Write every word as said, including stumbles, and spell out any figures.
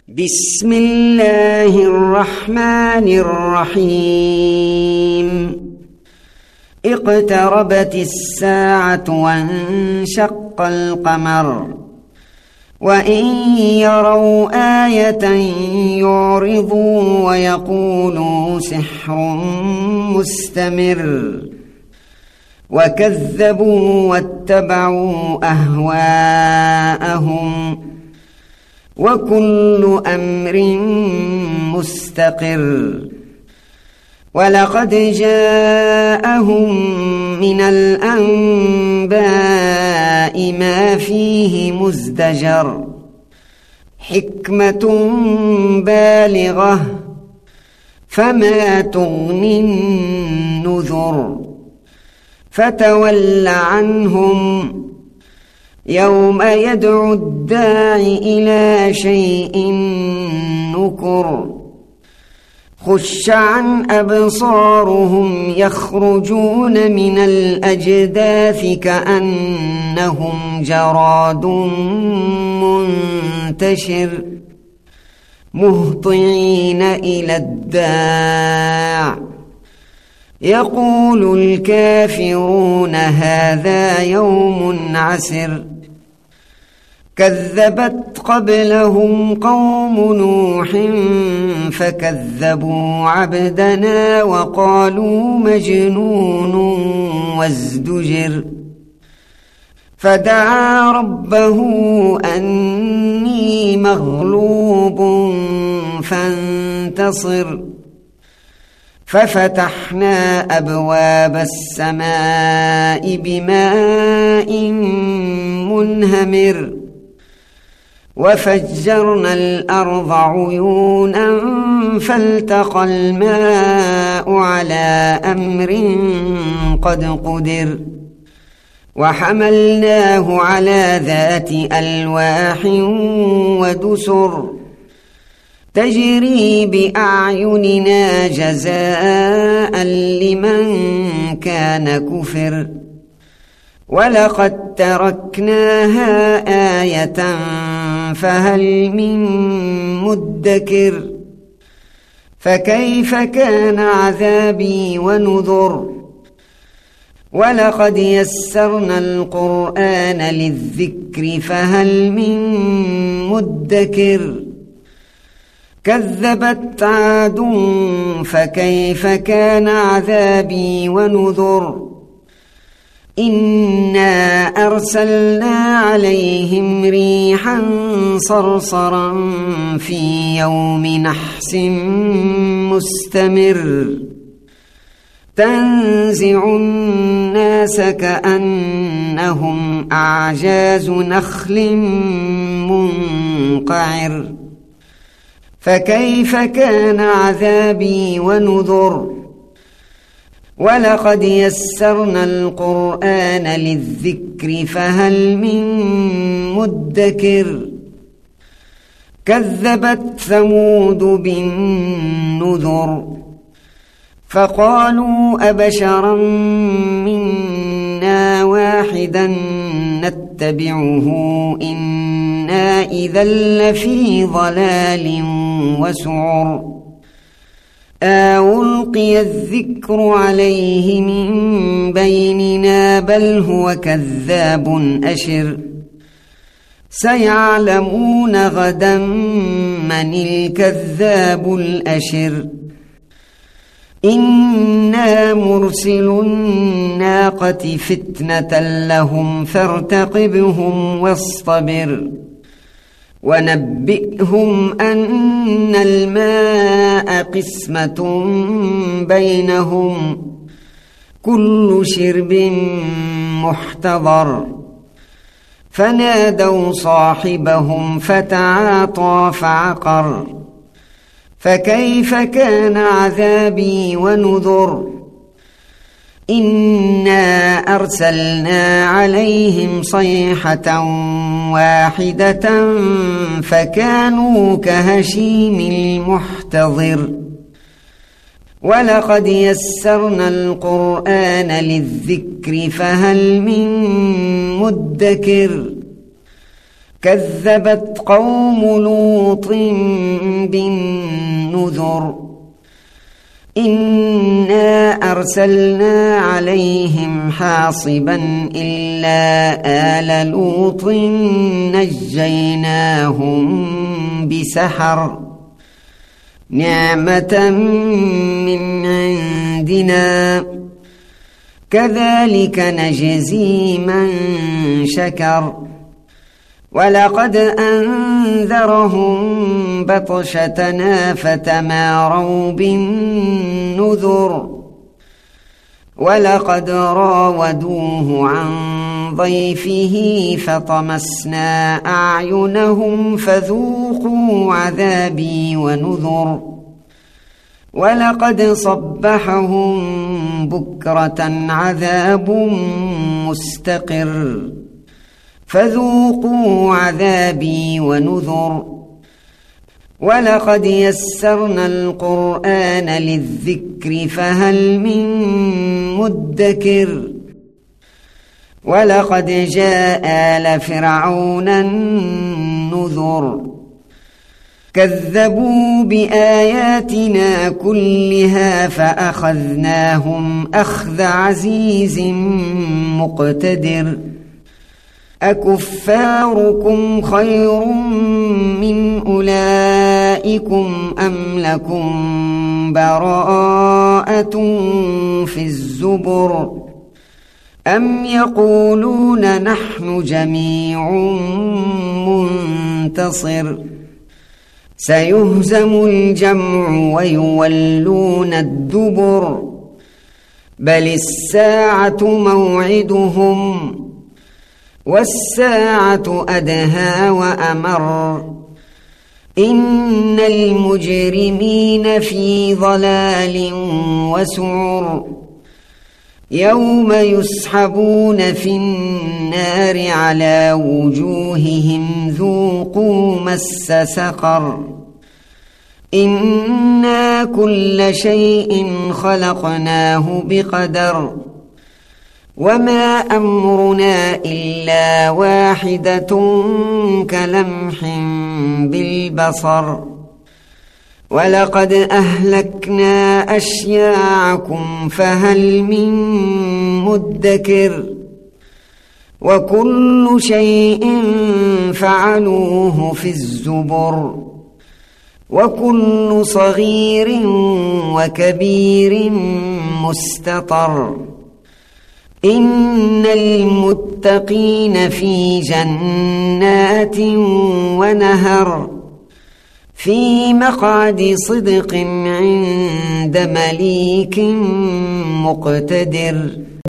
بسم الله الرحمن الرحيم اقتربت الساعة وانشق القمر وإن يروا آية يعرضوا ويقولوا سحر مستمر وكذبوا واتبعوا أهواءهم وكل أمر مستقر ولقد جاءهم من الأنباء ما فيه مزدجر حكمة بالغة فما تغني النذر فتول عنهم يوم يدعو الداعي إلى شيء نكر خش عن أبصارهم يخرجون من الأجداث كأنهم جراد منتشر مهطعين إلى الداع يقول الكافرون هذا يوم عسر كذبت قبلهم قوم نوح فكذبوا عبدنا وقالوا مجنون وازدجر فدعا ربه أني مغلوب فانتصر ففتحنا أبواب السماء بماء منهمر وفجرنا الأرض عيونا فالتقى الماء على أمر قد قدر وحملناه على ذات ألواح ودسر تجري بأعيننا جزاء لمن كان كفر ولقد تركناها آية فهل من مدكر فكيف كان عذابي ونذر ولقد يسرنا القرآن للذكر فهل من مدكر كذبت عاد فكيف كان عذابي ونذر إنا أرسلنا عليهم ريحا صرصرا في يوم نحس مستمر تنزع الناس كأنهم أعجاز نخل منقعر فكيف كان عذابي ونذر ولقد يسرنا القرآن للذكر فهل من مدكر كذبت ثمود بالنذر فقالوا أبشرا منا واحدا نتبعه إنا إذا لفي ضلال وسعر ألقي الذكر عليه من بيننا بل هو كذاب أشر سيعلمون غدا من الكذاب الأشر إنا مرسل الناقة فتنة لهم فارتقبهم واصطبر ونبئهم أن الماء قسمة بينهم كل شرب محتضر فنادوا صاحبهم فتعاطى فعقر فكيف كان عذابي ونذر إنا أرسلنا عليهم صيحة واحدة فكانوا كهشيم المحتضر ولقد يسرنا القرآن للذكر فهل من مدكر كذبت قوم لوط بالنذر إنا أرسلنا عليهم حاصبا إلا آل لوط نجيناهم بسحر نعمة من عندنا كذلك نجزي من شكر ولقد أنذرهم بطشتنا فتماروا بالنذر ولقد راودوه عن ضيفه فطمسنا أعينهم فذوقوا عذابي ونذر ولقد صبحهم بكرة عذاب مستقر فذوقوا عذابي ونذر ولقد يسرنا القرآن للذكر فهل من مدكر ولقد جاء آل فرعون النذر كذبوا بآياتنا كلها فأخذناهم أخذ عزيز مقتدر أكفاركم خير من أولئكم أم لكم براءة في الزبر أم يقولون نحن جميع منتصر سيهزم الجمع ويولون الدبر بل الساعة موعدهم والساعة أدهى وأمر إن المجرمين في ضلال وسعر يوم يسحبون في النار على وجوههم ذوقوا مس سقر إنا كل شيء خلقناه بقدر وما أمرنا إلا واحدة كلمح بالبصر ولقد أهلكنا أشياعكم فهل من مدكر وكل شيء فعلوه في الزبر وكل صغير وكبير مستطر إن المتقين في جنات ونهر في مقعد صدق عند مليك مقتدر